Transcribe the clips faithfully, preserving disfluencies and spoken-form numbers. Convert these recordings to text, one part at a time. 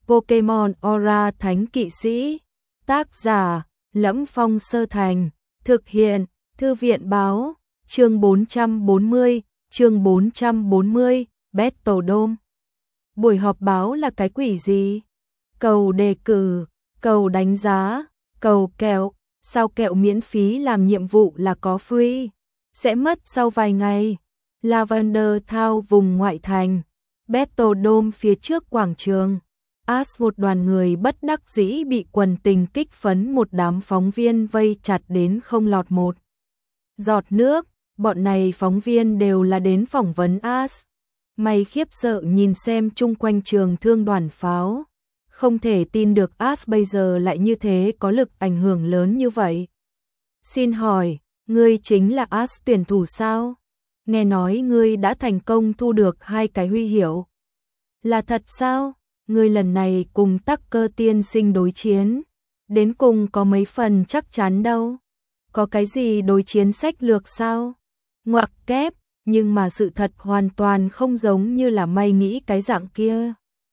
Pokemon Aura Thánh Kỵ Sĩ. Tác giả: Lẫm Phong Sơ Thành. Thực hiện: Thư viện báo. Chương bốn trăm bốn mươi, chương bốn trăm bốn mươi, Battle Dome. Buổi họp báo là cái quỷ gì? Cầu đề cử, cầu đánh giá, cầu kẹo, sao kẹo miễn phí làm nhiệm vụ là có free, sẽ mất sau vài ngày. Lavender Town vùng ngoại thành, Battle Dome phía trước quảng trường. Ash một đoàn người bất đắc dĩ bị quần tình kích phấn một đám phóng viên vây chặt đến không lọt một giọt nước. Bọn này phóng viên đều là đến phỏng vấn Ash. Mày khiếp sợ nhìn xem chung quanh trường thương đoàn pháo. Không thể tin được Ash bây giờ lại như thế có lực ảnh hưởng lớn như vậy. Xin hỏi, ngươi chính là Ash tuyển thủ sao? Nghe nói ngươi đã thành công thu được hai cái huy hiệu. Là thật sao? Ngươi lần này cùng Tucker tiên sinh đối chiến. Đến cùng có mấy phần chắc chắn đâu. Có cái gì đối chiến sách lược sao? Ngoặc kép, nhưng mà sự thật hoàn toàn không giống như là mày nghĩ cái dạng kia.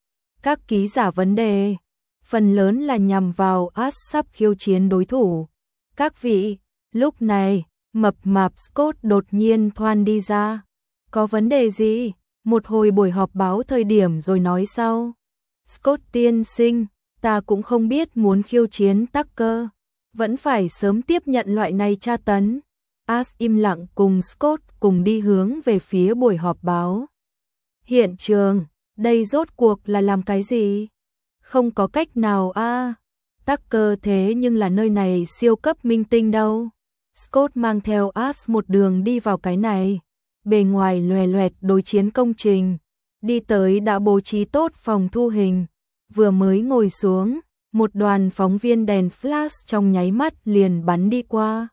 Các ký giả vấn đề, phần lớn là nhằm vào Ash sắp khiêu chiến đối thủ. Các vị, lúc này, mập mạp Scott đột nhiên thoăn đi ra. Có vấn đề gì? Một hồi buổi họp báo thời điểm rồi nói sau. Scott tiên sinh, ta cũng không biết muốn khiêu chiến Tucker. Vẫn phải sớm tiếp nhận loại này tra tấn. Ash im lặng cùng Scott cùng đi hướng về phía buổi họp báo. Hiện trường, đây rốt cuộc là làm cái gì? Không có cách nào a. À. Tucker thế nhưng là nơi này siêu cấp minh tinh đâu. Scott mang theo Ash một đường đi vào cái này. Bề ngoài loè loẹt đối chiến công trình. Đi tới đã bố trí tốt phòng thu hình. Vừa mới ngồi xuống, một đoàn phóng viên đèn flash trong nháy mắt liền bắn đi qua.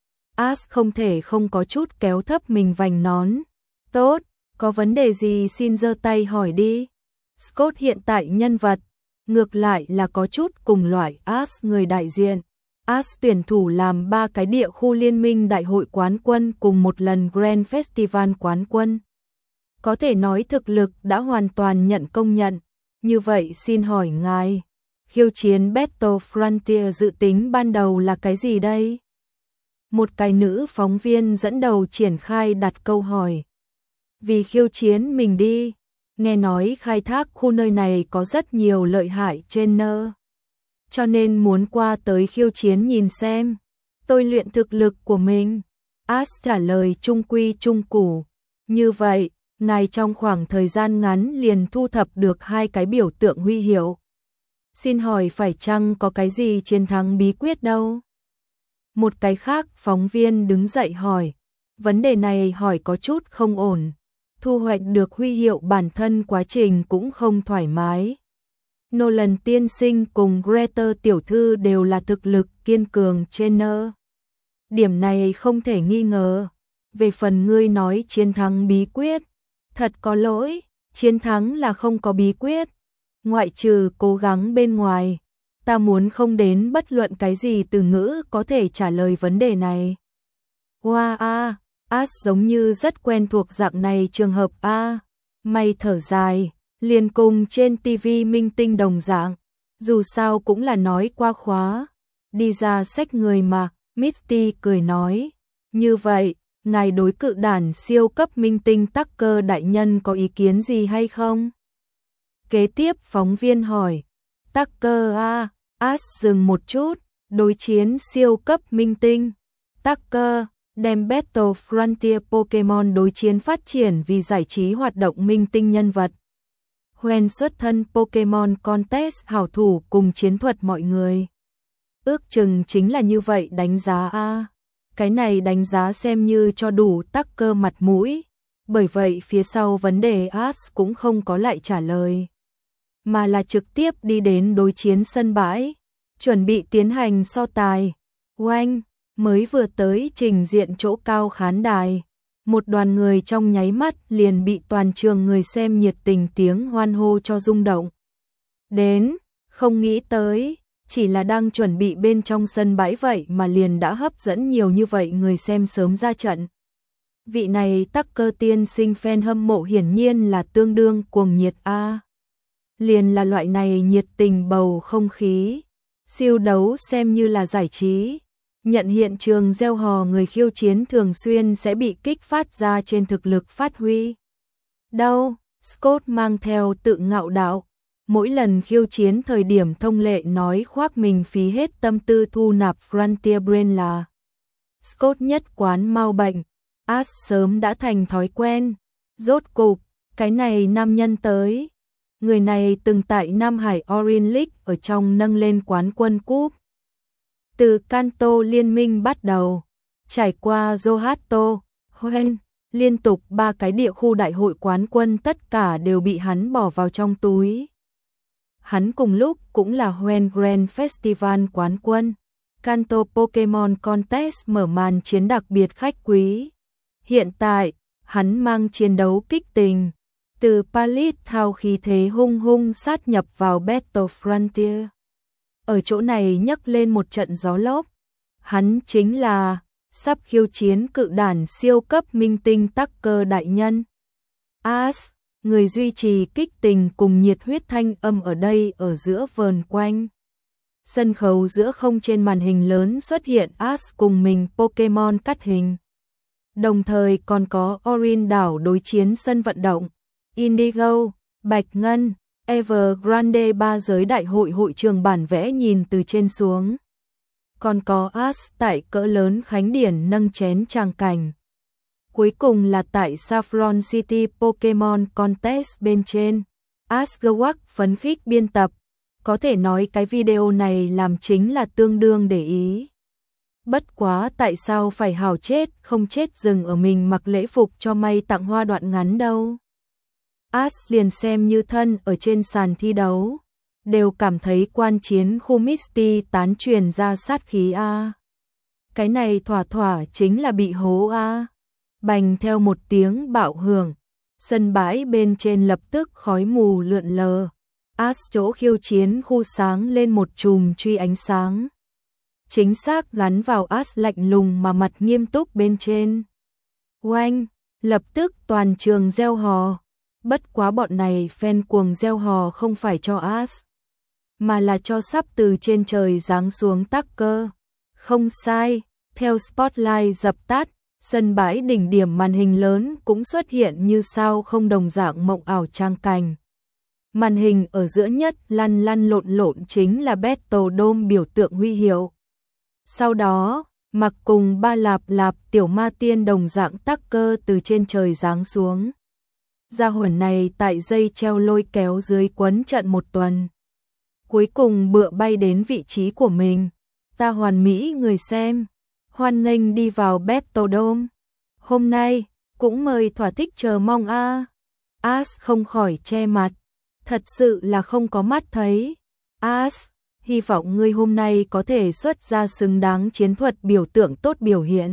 Ash không thể không có chút kéo thấp mình vành nón. Tốt, có vấn đề gì xin giơ tay hỏi đi. Scott hiện tại nhân vật, ngược lại là có chút cùng loại Ash người đại diện. Ash tuyển thủ làm ba cái địa khu liên minh đại hội quán quân cùng một lần Grand Festival quán quân. Có thể nói thực lực đã hoàn toàn nhận công nhận. Như vậy xin hỏi ngài, khiêu chiến Battle Frontier dự tính ban đầu là cái gì đây? Một cái nữ phóng viên dẫn đầu triển khai đặt câu hỏi. Vì khiêu chiến mình đi, nghe nói khai thác khu nơi này có rất nhiều lợi hại trên nơ. Cho nên muốn qua tới khiêu chiến nhìn xem, tôi luyện thực lực của mình. Ash trả lời trung quy trung củ. Như vậy, ngài trong khoảng thời gian ngắn liền thu thập được hai cái biểu tượng huy hiệu. Xin hỏi phải chăng có cái gì chiến thắng bí quyết đâu? Một cái khác phóng viên đứng dậy hỏi. Vấn đề này hỏi có chút không ổn. Thu hoạch được huy hiệu bản thân quá trình cũng không thoải mái. Nolan tiên sinh cùng Greta tiểu thư đều là thực lực kiên cường trên nơ. Điểm này không thể nghi ngờ. Về phần ngươi nói chiến thắng bí quyết, thật có lỗi, chiến thắng là không có bí quyết. Ngoại trừ cố gắng bên ngoài, ta muốn không đến bất luận cái gì từ ngữ có thể trả lời vấn đề này. Wow a, Ash giống như rất quen thuộc dạng này trường hợp a. Mày thở dài, liền cùng trên ti vi minh tinh đồng dạng, dù sao cũng là nói qua khóa. Đi ra xách người mà, Misty cười nói, như vậy, ngài đối cự đản siêu cấp minh tinh Tucker đại nhân có ý kiến gì hay không? Kế tiếp phóng viên hỏi, Tucker a, Ash dừng một chút, đối chiến siêu cấp minh tinh. Tucker, đem Battle Frontier Pokemon đối chiến phát triển vì giải trí hoạt động minh tinh nhân vật. Hoen xuất thân Pokemon Contest hảo thủ cùng chiến thuật mọi người. Ước chừng chính là như vậy đánh giá a. Cái này đánh giá xem như cho đủ Tucker mặt mũi. Bởi vậy phía sau vấn đề Ash cũng không có lại trả lời. Mà là trực tiếp đi đến đối chiến sân bãi. Chuẩn bị tiến hành so tài. Oanh, mới vừa tới trình diện chỗ cao khán đài. Một đoàn người trong nháy mắt liền bị toàn trường người xem nhiệt tình tiếng hoan hô cho rung động. Đến, không nghĩ tới, chỉ là đang chuẩn bị bên trong sân bãi vậy mà liền đã hấp dẫn nhiều như vậy người xem sớm ra trận. Vị này Tucker tiên sinh fan hâm mộ hiển nhiên là tương đương cuồng nhiệt a. liền là loại này nhiệt tình bầu không khí. Siêu đấu xem như là giải trí. Nhận hiện trường gieo hò người khiêu chiến thường xuyên sẽ bị kích phát ra trên thực lực phát huy. Đâu, Scott mang theo tự ngạo đạo. Mỗi lần khiêu chiến thời điểm thông lệ nói khoác mình phí hết tâm tư thu nạp Frontier Brain là Scott nhất quán mau bệnh. Ash sớm đã thành thói quen. Rốt cục, cái này nam nhân tới. Người này từng tại Nam Hải Orange League ở trong nâng lên quán quân cúp. Từ Kanto liên minh bắt đầu, trải qua Yohato, Hoenn, liên tục ba cái địa khu đại hội quán quân tất cả đều bị hắn bỏ vào trong túi. Hắn cùng lúc cũng là Hoenn Grand Festival quán quân, Kanto Pokemon Contest mở màn chiến đặc biệt khách quý. Hiện tại, hắn mang chiến đấu kích tình, từ Pallet thao khí thế hung hung sát nhập vào Battle Frontier. Ở chỗ này nhấc lên một trận gió lốc. Hắn chính là sắp khiêu chiến cự đản siêu cấp minh tinh Tucker đại nhân. Ash, người duy trì kích tình cùng nhiệt huyết thanh âm ở đây ở giữa vờn quanh. Sân khấu giữa không trên màn hình lớn xuất hiện Ash cùng mình Pokemon cắt hình. Đồng thời còn có Orin đảo đối chiến sân vận động, Indigo, Bạch Ngân, Evergrande ba giới đại hội hội trường bản vẽ nhìn từ trên xuống. Còn có Ash tại cỡ lớn khánh điển nâng chén tràng cảnh. Cuối cùng là tại Saffron City Pokemon Contest bên trên. Ash Gewak phấn khích biên tập. Có thể nói cái video này làm chính là tương đương để ý. Bất quá tại sao phải hào chết không chết dừng ở mình mặc lễ phục cho may tặng hoa đoạn ngắn đâu. Ash liền xem như thân ở trên sàn thi đấu, đều cảm thấy quan chiến khu Misty tán truyền ra sát khí a. Cái này thỏa thỏa chính là bị hố a. Bành theo một tiếng bạo hưởng, sân bãi bên trên lập tức khói mù lượn lờ. Ash chỗ khiêu chiến khu sáng lên một chùm truy ánh sáng. Chính xác gắn vào Ash lạnh lùng mà mặt nghiêm túc bên trên. Oanh, lập tức toàn trường reo hò. Bất quá bọn này fan cuồng reo hò không phải cho Ash, mà là cho sắp từ trên trời giáng xuống Tucker. Không sai, theo spotlight dập tắt, sân bãi đỉnh điểm màn hình lớn cũng xuất hiện như sao không đồng dạng mộng ảo trang cảnh. Màn hình ở giữa nhất lăn lăn lộn lộn chính là Battle Dome biểu tượng huy hiệu. Sau đó, mặc cùng ba lạp lạp tiểu ma tiên đồng dạng Tucker từ trên trời giáng xuống. Gia hỏa này tại dây treo lôi kéo dưới quấn trận một tuần. Cuối cùng bựa bay đến vị trí của mình. Ta hoàn mỹ người xem. Hoan nghênh đi vào Battle Dome. Hôm nay, cũng mời thỏa thích chờ mong a. À. Ash không khỏi che mặt. Thật sự là không có mắt thấy. Ash, hy vọng ngươi hôm nay có thể xuất ra xứng đáng chiến thuật biểu tượng tốt biểu hiện.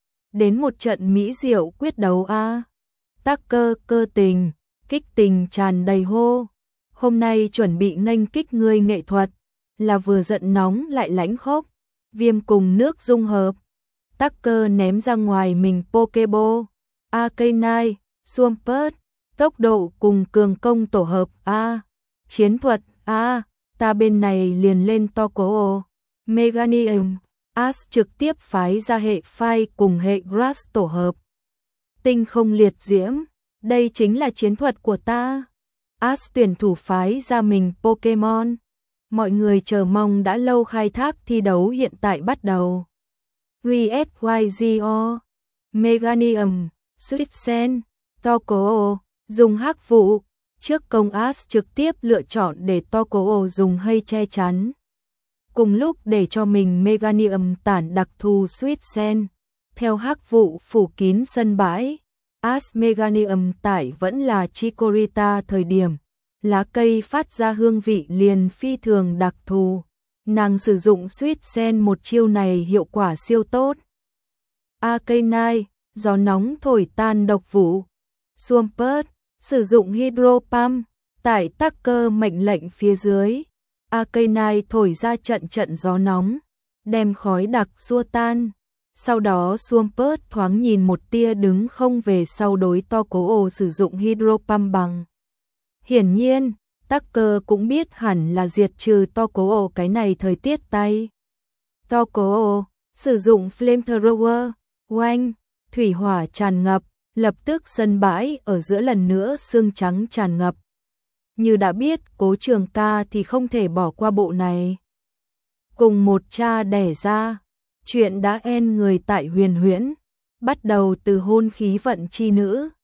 Đến một trận mỹ diệu quyết đấu a. À. Tucker cơ tình, kích tình tràn đầy hô. Hôm nay chuẩn bị nghênh kích ngươi nghệ thuật, là vừa giận nóng lại lãnh khốc, viêm cùng nước dung hợp. Tucker ném ra ngoài mình Pokeball, Arcanine, Swampert, tốc độ cùng cường công tổ hợp a, chiến thuật a, ta bên này liền lên Toko, Meganium, Ash trực tiếp phái ra hệ Fire cùng hệ Grass tổ hợp. Tinh không liệt diễm, đây chính là chiến thuật của ta. Ash tuyển thủ phái ra mình Pokemon. Mọi người chờ mong đã lâu khai thác thi đấu hiện tại bắt đầu. Red Y G O, Meganium, Suicune, Toko, dùng hắc vụ. Trước công Ash trực tiếp lựa chọn để Toko dùng hay che chắn. Cùng lúc để cho mình Meganium tản đặc thù Suicune. Theo hắc vụ phủ kín sân bãi, Ash Meganium tải vẫn là Chikorita thời điểm, lá cây phát ra hương vị liền phi thường đặc thù. Nàng sử dụng Suicune một chiêu này hiệu quả siêu tốt. Arcanine, gió nóng thổi tan độc vụ. Swampert, sử dụng Hydro Pump, tải Tucker mệnh lệnh phía dưới. Arcanine thổi ra trận trận gió nóng, đem khói đặc xua tan. Sau đó Swampert thoáng nhìn một tia đứng không về sau đối Toko sử dụng Hydro Pump bằng. Hiển nhiên, Tucker cũng biết hẳn là diệt trừ Tokyo cái này thời tiết tay. Tokyo sử dụng flamethrower, oanh, thủy hỏa tràn ngập, lập tức sân bãi ở giữa lần nữa sương trắng tràn ngập. Như đã biết Cố Trường Ca thì không thể bỏ qua bộ này. Cùng một cha đẻ ra, chuyện đã en người tại Huyền Huyễn, bắt đầu từ hôn khí vận chi nữ,